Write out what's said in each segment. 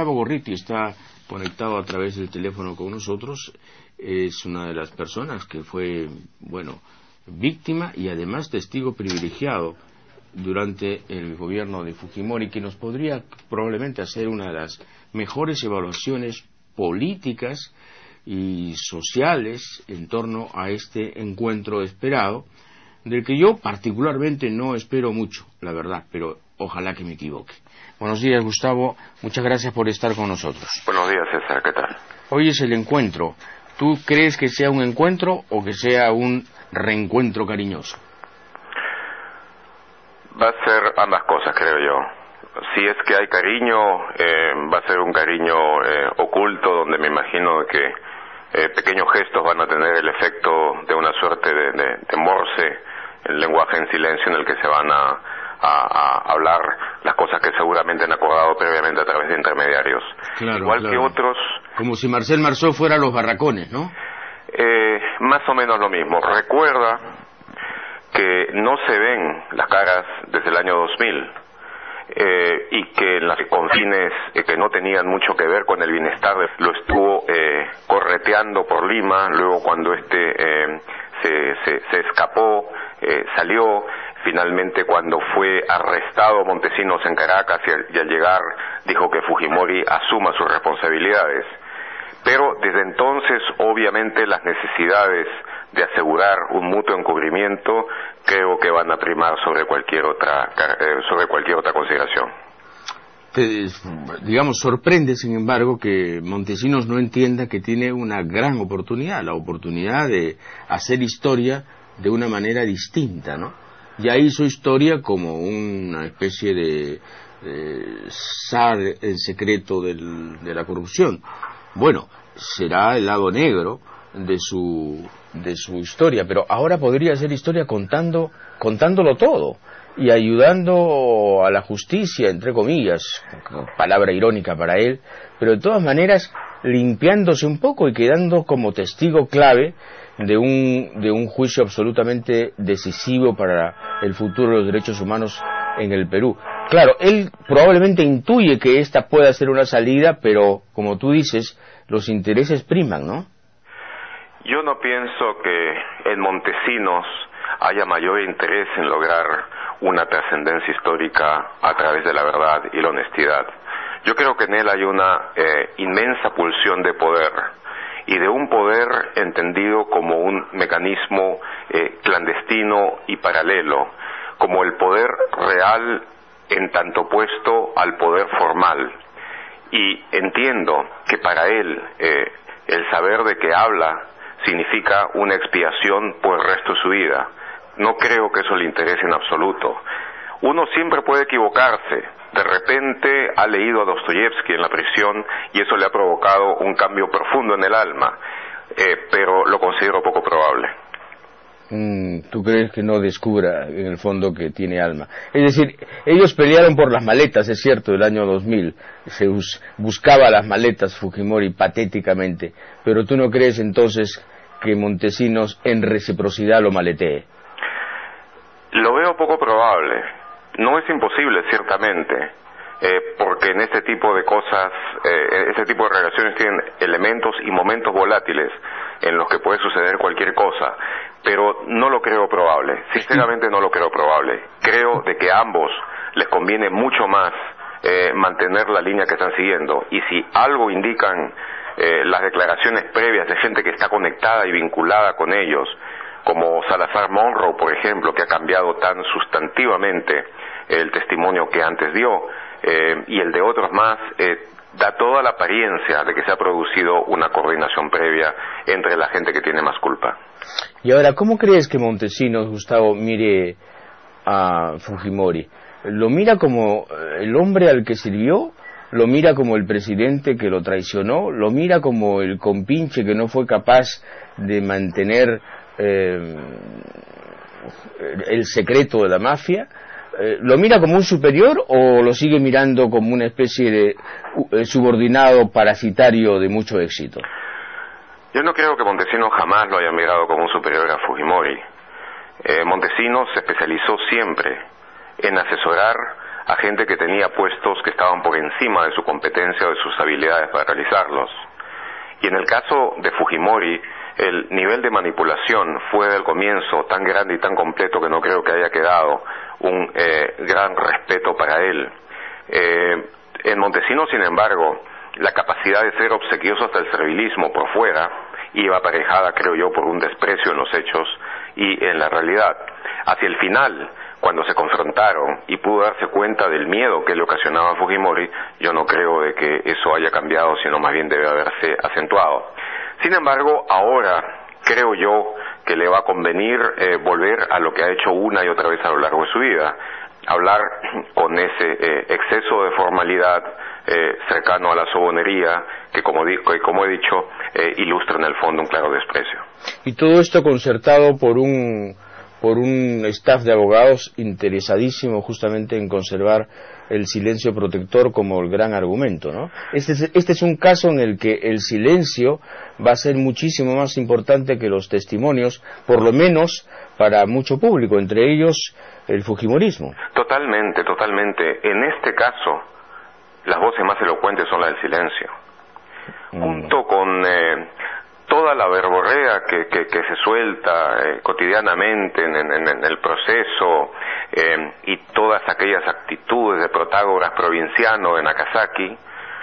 Gustavo Gorriti está conectado a través del teléfono con nosotros. Es una de las personas que fue, víctima y además testigo privilegiado durante el gobierno de Fujimori, que nos podría probablemente hacer una de las mejores evaluaciones políticas y sociales en torno a este encuentro esperado, del que yo particularmente no espero mucho, la verdad, pero ojalá que me equivoque. Buenos días, Gustavo, muchas gracias por estar con nosotros. Buenos días, César, ¿qué tal? Hoy es el encuentro. ¿Tú crees que sea un encuentro o que sea un reencuentro cariñoso? Va a ser ambas cosas, creo yo. Si es que hay cariño, va a ser un cariño oculto, donde me imagino que pequeños gestos van a tener el efecto de una suerte de morse, el lenguaje en silencio en el que se van a hablar las cosas que seguramente han acordado previamente a través de intermediarios. Claro, igual que otros... Como si Marcel Marceau fuera los barracones, ¿no? Más o menos lo mismo. Recuerda que no se ven las caras desde el año 2000 y que en los confines que no tenían mucho que ver con el bienestar lo estuvo correteando por Lima. Luego, cuando se escapó, salió. Finalmente, cuando fue arrestado Montesinos en Caracas y al llegar dijo que Fujimori asuma sus responsabilidades. Pero desde entonces, obviamente, las necesidades de asegurar un mutuo encubrimiento creo que van a primar sobre cualquier otra consideración. Sorprende, sin embargo, que Montesinos no entienda que tiene una gran oportunidad, la oportunidad de hacer historia de una manera distinta, ¿no? Ya hizo historia como una especie de zar en secreto de la corrupción. Bueno, será el lado negro de su historia, pero ahora podría hacer historia contándolo todo y ayudando a la justicia, entre comillas, palabra irónica para él, pero de todas maneras limpiándose un poco y quedando como testigo clave de un juicio absolutamente decisivo para el futuro de los derechos humanos en el Perú. Claro, él probablemente intuye que esta pueda ser una salida, pero como tú dices, los intereses priman, ¿no? Yo no pienso que en Montesinos haya mayor interés en lograr una trascendencia histórica a través de la verdad y la honestidad. Yo creo que en él hay una inmensa pulsión de poder, y de un poder entendido como un mecanismo clandestino y paralelo, como el poder real en tanto opuesto al poder formal. Y entiendo que para él el saber de que habla significa una expiación por el resto de su vida. No creo que eso le interese en absoluto. Uno siempre puede equivocarse. De repente ha leído a Dostoyevsky en la prisión y eso le ha provocado un cambio profundo en el alma, pero lo considero poco probable. ¿Tú crees que no descubra en el fondo que tiene alma? Es decir, ellos pelearon por las maletas, es cierto, el año 2000. Se buscaba las maletas Fujimori patéticamente, pero ¿tú no crees entonces que Montesinos en reciprocidad lo maletee? Lo veo poco probable. No es imposible, ciertamente, porque en este tipo de cosas, este tipo de relaciones tienen elementos y momentos volátiles en los que puede suceder cualquier cosa, pero no lo creo probable. Sinceramente no lo creo probable. Creo de que a ambos les conviene mucho más mantener la línea que están siguiendo, y si algo indican las declaraciones previas de gente que está conectada y vinculada con ellos, como Salazar Monroe, por ejemplo, que ha cambiado tan sustantivamente el testimonio que antes dio, y el de otros más, da toda la apariencia de que se ha producido una coordinación previa entre la gente que tiene más culpa. Y ahora, ¿cómo crees que Montesinos, Gustavo, mire a Fujimori? ¿Lo mira como el hombre al que sirvió? ¿Lo mira como el presidente que lo traicionó? ¿Lo mira como el compinche que no fue capaz de mantener el secreto de la mafia? ¿Lo mira como un superior o lo sigue mirando como una especie de subordinado parasitario de mucho éxito? Yo no creo que Montesinos jamás lo haya mirado como un superior a Fujimori. Montesinos se especializó siempre en asesorar a gente que tenía puestos que estaban por encima de su competencia o de sus habilidades para realizarlos. Y en el caso de Fujimori, el nivel de manipulación fue del comienzo tan grande y tan completo que no creo que haya quedado un gran respeto para él. En Montesinos, sin embargo, la capacidad de ser obsequioso hasta el servilismo por fuera iba aparejada, creo yo, por un desprecio en los hechos y en la realidad. Hacia el final, cuando se confrontaron y pudo darse cuenta del miedo que le ocasionaba a Fujimori, yo no creo de que eso haya cambiado, sino más bien debe haberse acentuado. Sin embargo, ahora creo yo que le va a convenir volver a lo que ha hecho una y otra vez a lo largo de su vida, hablar con ese exceso de formalidad cercano a la sobonería que, como he dicho, ilustra en el fondo un claro desprecio. Y todo esto concertado por un staff de abogados interesadísimo justamente en conservar el silencio protector como el gran argumento, ¿no? Este es un caso en el que el silencio va a ser muchísimo más importante que los testimonios, por lo menos para mucho público, entre ellos el fujimorismo. Totalmente, totalmente. En este caso, las voces más elocuentes son las del silencio. Junto con toda la verborrea que se suelta cotidianamente en el proceso y todas aquellas actitudes de Protágoras provinciano de Nagasaki,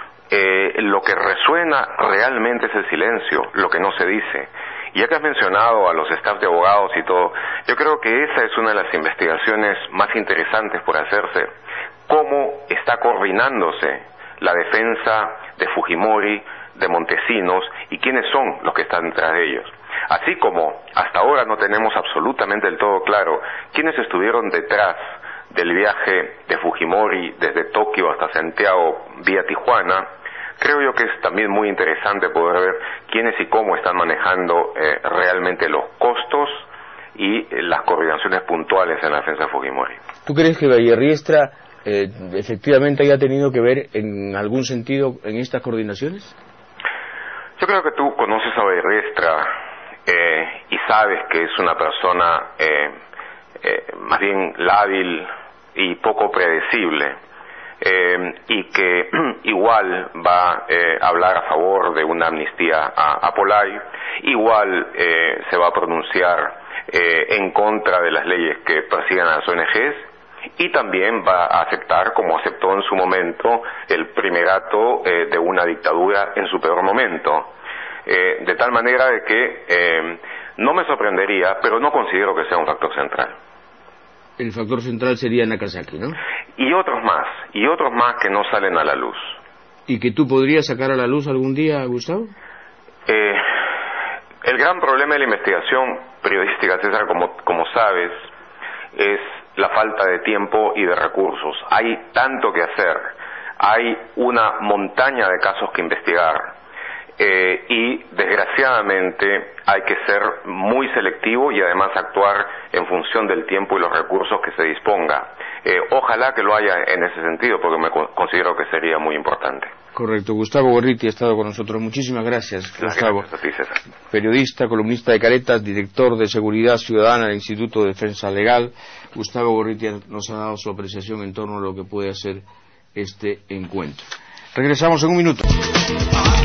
lo que resuena realmente es el silencio, lo que no se dice. Y ya que has mencionado a los staff de abogados y todo, yo creo que esa es una de las investigaciones más interesantes por hacerse. Cómo está coordinándose la defensa de Fujimori, de Montesinos, y quiénes son los que están detrás de ellos. Así como hasta ahora no tenemos absolutamente del todo claro quiénes estuvieron detrás del viaje de Fujimori desde Tokio hasta Santiago vía Tijuana, creo yo que es también muy interesante poder ver quiénes y cómo están manejando realmente los costos y las coordinaciones puntuales en la defensa de Fujimori. ¿Tú crees que Vallerriestra efectivamente haya tenido que ver en algún sentido en estas coordinaciones? Yo creo que tú conoces a Vallerriestra y sabes que es una persona más bien lábil y poco predecible, y que igual va a hablar a favor de una amnistía a Polay, igual se va a pronunciar en contra de las leyes que persigan a las ONGs, y también va a aceptar, como aceptó en su momento, el primerato de una dictadura en su peor momento, de tal manera de que no me sorprendería, pero no considero que sea un factor central. El factor central sería Nagasaki, ¿no? Y otros más que no salen a la luz. ¿Y que tú podrías sacar a la luz algún día, Gustavo? El gran problema de la investigación periodística, César, como sabes, es la falta de tiempo y de recursos. Hay tanto que hacer, hay una montaña de casos que investigar, y desgraciadamente hay que ser muy selectivo y además actuar en función del tiempo y los recursos que se disponga. Ojalá que lo haya en ese sentido, porque me considero que sería muy importante. Correcto. Gustavo Gorriti ha estado con nosotros. Muchísimas gracias, Gustavo. Gracias a ti, César. Periodista, columnista de Caretas, director de Seguridad Ciudadana del Instituto de Defensa Legal. Gustavo Gorriti nos ha dado su apreciación en torno a lo que puede hacer este encuentro. Regresamos en un minuto.